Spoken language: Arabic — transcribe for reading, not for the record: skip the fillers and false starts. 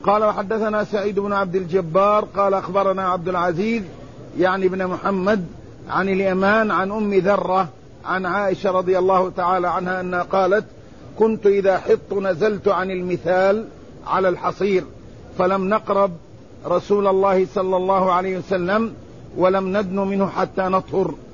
قال وحدثنا سعيد بن عبد الجبار قال أخبرنا عبد العزيز يعني بن محمد عن اليمان عن أم ذرة عن عائشة رضي الله تعالى عنها أنها قالت كنت إذا حط نزلت عن المثال على الحصير فلم نقرب رسول الله صلى الله عليه وسلم ولم ندن منه حتى نطهر.